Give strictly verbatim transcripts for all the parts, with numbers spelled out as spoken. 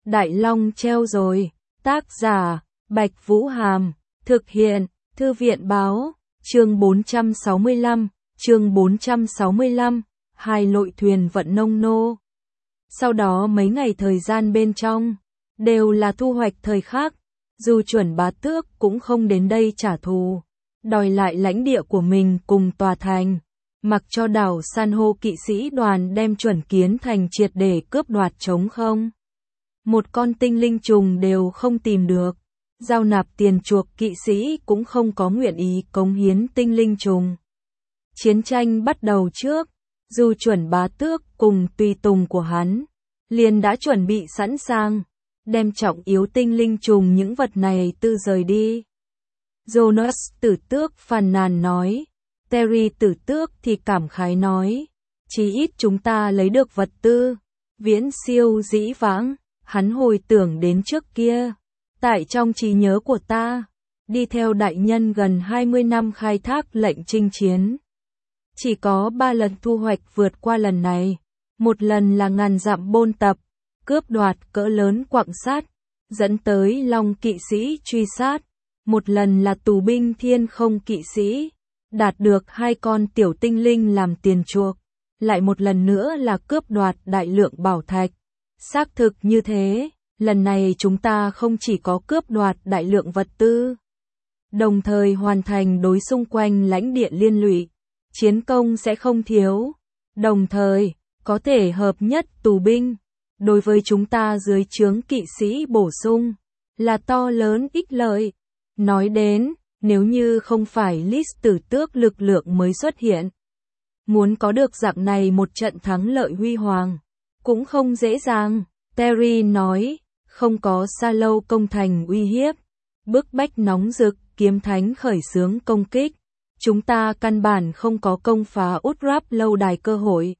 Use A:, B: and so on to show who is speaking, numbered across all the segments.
A: Đại Long treo rồi. Tác giả, Bạch Vũ Hàm. Thực hiện, Thư viện Báo. Chương bốn trăm sáu mươi lăm, chương bốn trăm sáu mươi lăm, hai lội thuyền vận nông nô. Sau đó mấy ngày thời gian bên trong, đều là thu hoạch thời khắc. Dù Chuẩn Bá Tước cũng không đến đây trả thù, đòi lại lãnh địa của mình cùng tòa thành. Mặc cho đảo san hô kỵ sĩ đoàn đem Chuẩn Kiến Thành triệt để cướp đoạt trống không. Một con tinh linh trùng đều không tìm được. Giao nạp tiền chuộc kỵ sĩ cũng không có nguyện ý cống hiến tinh linh trùng. Chiến tranh bắt đầu trước, dù Chuẩn Bá Tước cùng tùy tùng của hắn liền đã chuẩn bị sẵn sàng, đem trọng yếu tinh linh trùng những vật này tự rời đi. Jonas Tử Tước phàn nàn nói, Terry Tử Tước thì cảm khái nói, chí ít chúng ta lấy được vật tư, viễn siêu dĩ vãng. Hắn hồi tưởng đến trước kia, tại trong trí nhớ của ta, đi theo đại nhân gần hai mươi năm khai thác lệnh chinh chiến. Chỉ có ba lần thu hoạch vượt qua lần này, một lần là ngàn dặm bôn tập, cướp đoạt cỡ lớn quặng sắt, dẫn tới Long kỵ sĩ truy sát, một lần là tù binh thiên không kỵ sĩ, đạt được hai con tiểu tinh linh làm tiền chuộc, lại một lần nữa là cướp đoạt đại lượng bảo thạch. Xác thực như thế, lần này chúng ta không chỉ có cướp đoạt đại lượng vật tư, đồng thời hoàn thành đối xung quanh lãnh địa liên lụy, chiến công sẽ không thiếu, đồng thời, có thể hợp nhất tù binh, đối với chúng ta dưới trướng kỵ sĩ bổ sung, là to lớn ích lợi. Nói đến, nếu như không phải List Tử Tước lực lượng mới xuất hiện, muốn có được dạng này một trận thắng lợi huy hoàng, cũng không dễ dàng. Terry nói, không có Sa Lâu công thành uy hiếp, bức bách nóng rực, kiếm thánh khởi xướng công kích, chúng ta căn bản không có công phá Utrap lâu đài cơ hội.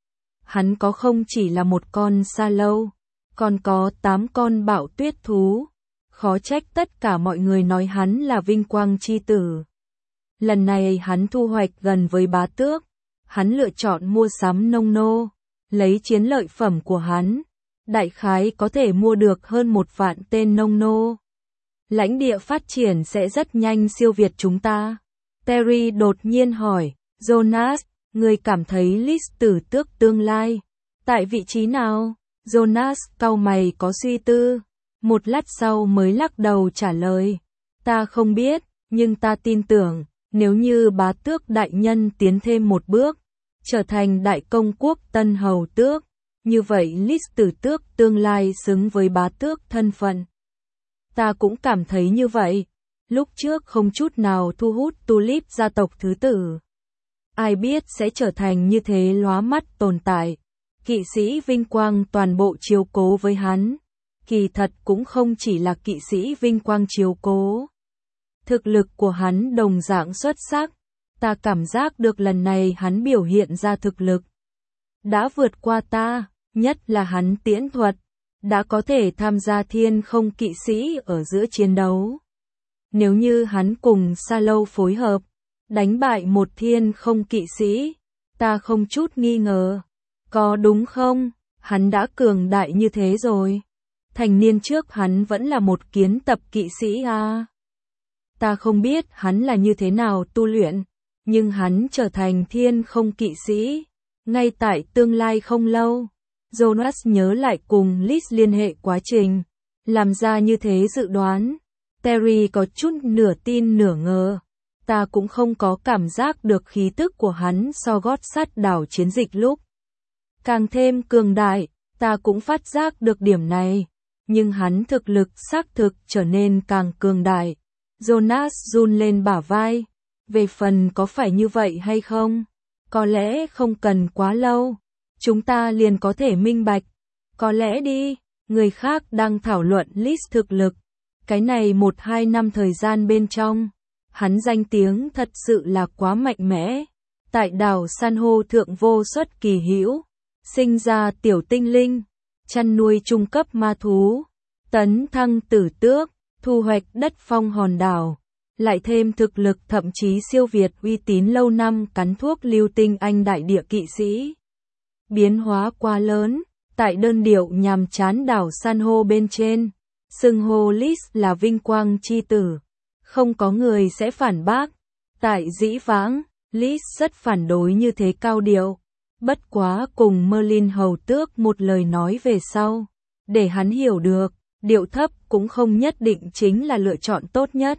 A: Hắn có không chỉ là một con Sa Lâu, còn có tám con bạo tuyết thú, khó trách tất cả mọi người nói hắn là vinh quang chi tử. Lần này hắn thu hoạch gần với Bá Tước, hắn lựa chọn mua sắm nông nô, lấy chiến lợi phẩm của hắn, đại khái có thể mua được hơn một vạn tên nông nô. Lãnh địa phát triển sẽ rất nhanh siêu việt chúng ta. Terry đột nhiên hỏi, Jonas, người cảm thấy List Tử Tước tương lai tại vị trí nào? Jonas cau mày có suy tư, một lát sau mới lắc đầu trả lời, ta không biết, nhưng ta tin tưởng, nếu như Bá Tước đại nhân tiến thêm một bước, trở thành đại công quốc Tân Hầu Tước, như vậy List Tử Tước tương lai xứng với Bá Tước thân phận. Ta cũng cảm thấy như vậy, lúc trước không chút nào thu hút Tulip gia tộc thứ tử. Ai biết sẽ trở thành như thế lóa mắt tồn tại, kỵ sĩ vinh quang toàn bộ chiếu cố với hắn, kỳ thật cũng không chỉ là kỵ sĩ vinh quang chiếu cố. Thực lực của hắn đồng dạng xuất sắc. Ta cảm giác được lần này hắn biểu hiện ra thực lực đã vượt qua ta, nhất là hắn tiễn thuật, đã có thể tham gia thiên không kỵ sĩ ở giữa chiến đấu. Nếu như hắn cùng Sa Lâu phối hợp, đánh bại một thiên không kỵ sĩ, ta không chút nghi ngờ. Có đúng không? Hắn đã cường đại như thế rồi. Thành niên trước hắn vẫn là một kiến tập kỵ sĩ à? Ta không biết hắn là như thế nào tu luyện, nhưng hắn trở thành thiên không kỵ sĩ, ngay tại tương lai không lâu. Jonas nhớ lại cùng Liz liên hệ quá trình, làm ra như thế dự đoán. Terry có chút nửa tin nửa ngờ. Ta cũng không có cảm giác được khí tức của hắn so gót sắt đảo chiến dịch lúc càng thêm cường đại, ta cũng phát giác được điểm này, nhưng hắn thực lực xác thực trở nên càng cường đại. Jonas run lên bả vai. Về phần có phải như vậy hay không? Có lẽ không cần quá lâu, chúng ta liền có thể minh bạch. Có lẽ đi, người khác đang thảo luận List thực lực. Cái này một hai năm thời gian bên trong, hắn danh tiếng thật sự là quá mạnh mẽ. Tại đảo san hô thượng vô xuất kỳ hữu, sinh ra tiểu tinh linh, chăn nuôi trung cấp ma thú, tấn thăng tử tước, thu hoạch đất phong hòn đảo. Lại thêm thực lực thậm chí siêu việt uy tín lâu năm cắn thuốc lưu tinh anh đại địa kỵ sĩ. Biến hóa quá lớn, Tại đơn điệu nhàm chán đảo san hô bên trên, xưng hô Liz là vinh quang chi tử. Không có người sẽ phản bác. Tại dĩ vãng, Liz rất phản đối như thế cao điệu. Bất quá cùng Merlin hầu tước một lời nói về sau, để hắn hiểu được, điệu thấp cũng không nhất định chính là lựa chọn tốt nhất.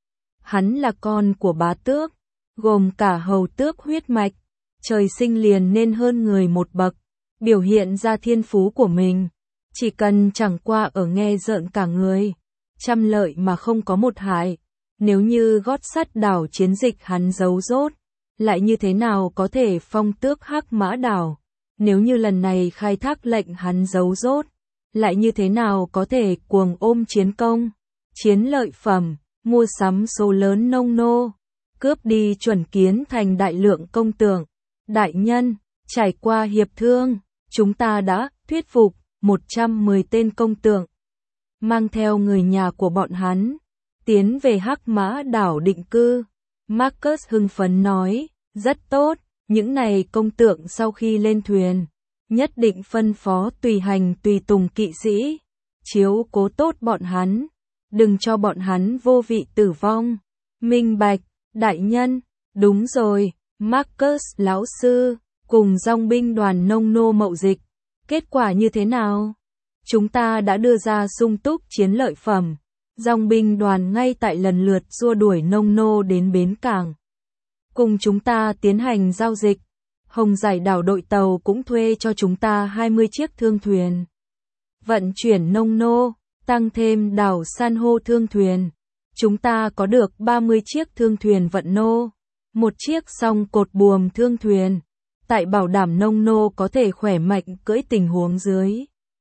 A: Hắn là con của bá tước, gồm cả hầu tước huyết mạch, trời sinh liền nên hơn người một bậc, biểu hiện ra thiên phú của mình. Chỉ cần chẳng qua ở nghe rợn cả người, trăm lợi mà không có một hại. Nếu như gót sắt đảo chiến dịch hắn giấu rốt, lại như thế nào có thể phong tước Hắc Mã đảo? Nếu như lần này khai thác lệnh hắn giấu rốt, lại như thế nào có thể cuồng ôm chiến công, chiến lợi phẩm, mua sắm số lớn nông nô, cướp đi chuẩn kiến thành đại lượng công tượng. Đại nhân, trải qua hiệp thương, chúng ta đã thuyết phục một trăm mười tên công tượng, mang theo người nhà của bọn hắn, tiến về Hắc Mã đảo định cư. Marcus hưng phấn nói, rất tốt, những này công tượng sau khi lên thuyền, nhất định phân phó tùy hành tùy tùng kỵ sĩ, chiếu cố tốt bọn hắn, đừng cho bọn hắn vô vị tử vong. Minh bạch, đại nhân, đúng rồi, Marcus lão sư, cùng dòng binh đoàn nông nô mậu dịch, kết quả như thế nào? Chúng ta đã đưa ra sung túc chiến lợi phẩm. Dòng binh đoàn ngay tại lần lượt xua đuổi nông nô đến bến cảng. Cùng chúng ta tiến hành giao dịch. Hồng Giải đảo đội tàu cũng thuê cho chúng ta hai mươi chiếc thương thuyền. Vận chuyển nông nô, tăng thêm đảo san hô thương thuyền. Chúng ta có được ba mươi chiếc thương thuyền vận nô. Một chiếc song cột buồm thương thuyền. Tại bảo đảm nông nô có thể khỏe mạnh cưỡi tình huống dưới.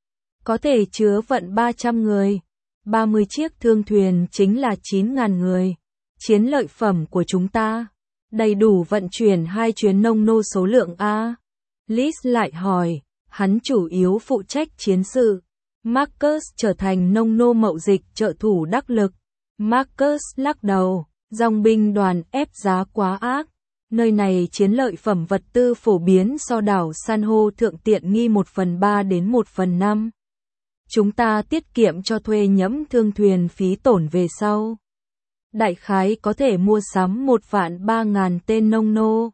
A: Có thể chứa vận ba trăm người. ba mươi chiếc thương thuyền chính là chín nghìn người. Chiến lợi phẩm của chúng ta đầy đủ vận chuyển hai chuyến nông nô số lượng A. Liz lại hỏi, hắn chủ yếu phụ trách chiến sự. Marcus trở thành nông nô mậu dịch trợ thủ đắc lực. Marcus lắc đầu, dòng binh đoàn ép giá quá ác. Nơi này chiến lợi phẩm vật tư phổ biến so đảo san hô thượng tiện nghi một phần ba đến một phần năm. Chúng ta tiết kiệm cho thuê nhẫm thương thuyền phí tổn về sau. Đại khái có thể mua sắm một vạn ba ngàn tên nông nô.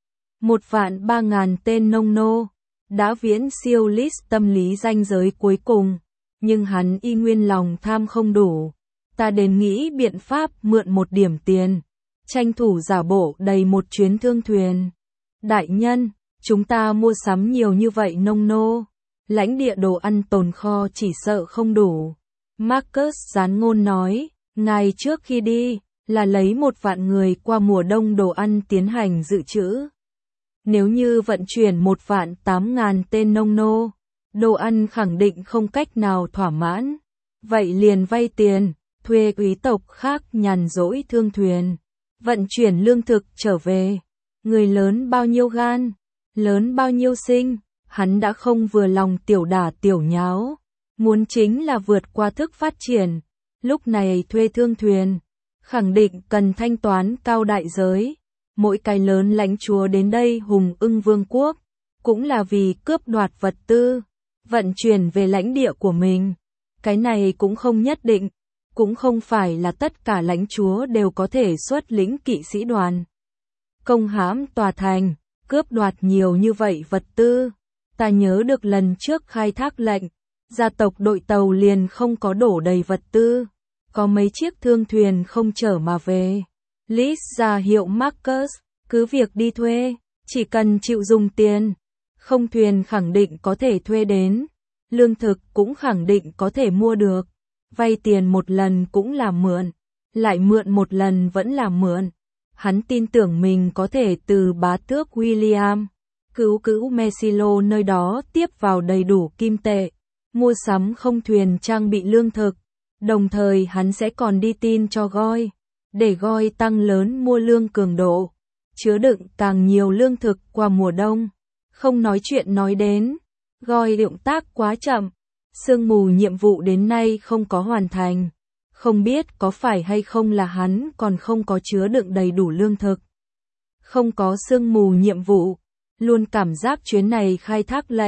A: Một vạn ba ngàn tên nông nô, đã viễn siêu list tâm lý ranh giới cuối cùng, nhưng hắn y nguyên lòng tham không đủ. Ta đến nghĩ biện pháp mượn một điểm tiền, tranh thủ giả bộ đầy một chuyến thương thuyền. Đại nhân, chúng ta mua sắm nhiều như vậy nông nô. Lãnh địa đồ ăn tồn kho chỉ sợ không đủ. Marcus gián ngôn nói, ngày trước khi đi, là lấy một vạn người qua mùa đông đồ ăn tiến hành dự trữ. Nếu như vận chuyển một vạn tám ngàn tên nông nô, đồ ăn khẳng định không cách nào thỏa mãn. Vậy liền vay tiền, thuê quý tộc khác nhàn rỗi thương thuyền, vận chuyển lương thực trở về. Người lớn bao nhiêu gan, lớn bao nhiêu sinh. Hắn đã không vừa lòng tiểu đả tiểu nháo, muốn chính là vượt qua thức phát triển. Lúc này thuê thương thuyền, khẳng định cần thanh toán cao đại giới. Mỗi cái lớn lãnh chúa đến đây hùng ưng vương quốc, cũng là vì cướp đoạt vật tư, vận chuyển về lãnh địa của mình. Cái này cũng không nhất định, cũng không phải là tất cả lãnh chúa đều có thể xuất lĩnh kỵ sĩ đoàn. Công hãm tòa thành, cướp đoạt nhiều như vậy vật tư. Ta nhớ được lần trước khai thác lệnh, gia tộc đội tàu liền không có đổ đầy vật tư, có mấy chiếc thương thuyền không chở mà về. Liz ra hiệu Marcus, cứ việc đi thuê, chỉ cần chịu dùng tiền, không thuyền khẳng định có thể thuê đến, lương thực cũng khẳng định có thể mua được, vay tiền một lần cũng là mượn, lại mượn một lần vẫn là mượn. Hắn tin tưởng mình có thể từ bá tước William, cứu cữu Mesilo nơi đó tiếp vào đầy đủ kim tệ, mua sắm không thuyền trang bị lương thực, đồng thời hắn sẽ còn đi tin cho Goi, để Goi tăng lớn mua lương cường độ, chứa đựng càng nhiều lương thực qua mùa đông. Không nói chuyện nói đến, Goi động tác quá chậm, sương mù nhiệm vụ đến nay không có hoàn thành, không biết có phải hay không là hắn còn không có chứa đựng đầy đủ lương thực. Không có sương mù nhiệm vụ, luôn cảm giác chuyến này khai thác lệnh,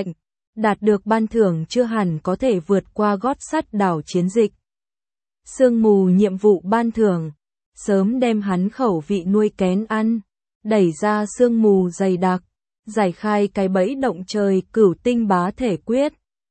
A: đạt được ban thưởng chưa hẳn có thể vượt qua gót sắt đảo chiến dịch. Sương mù nhiệm vụ ban thưởng, sớm đem hắn khẩu vị nuôi kén ăn, đẩy ra sương mù dày đặc, giải khai cái bẫy động trời cửu tinh bá thể quyết,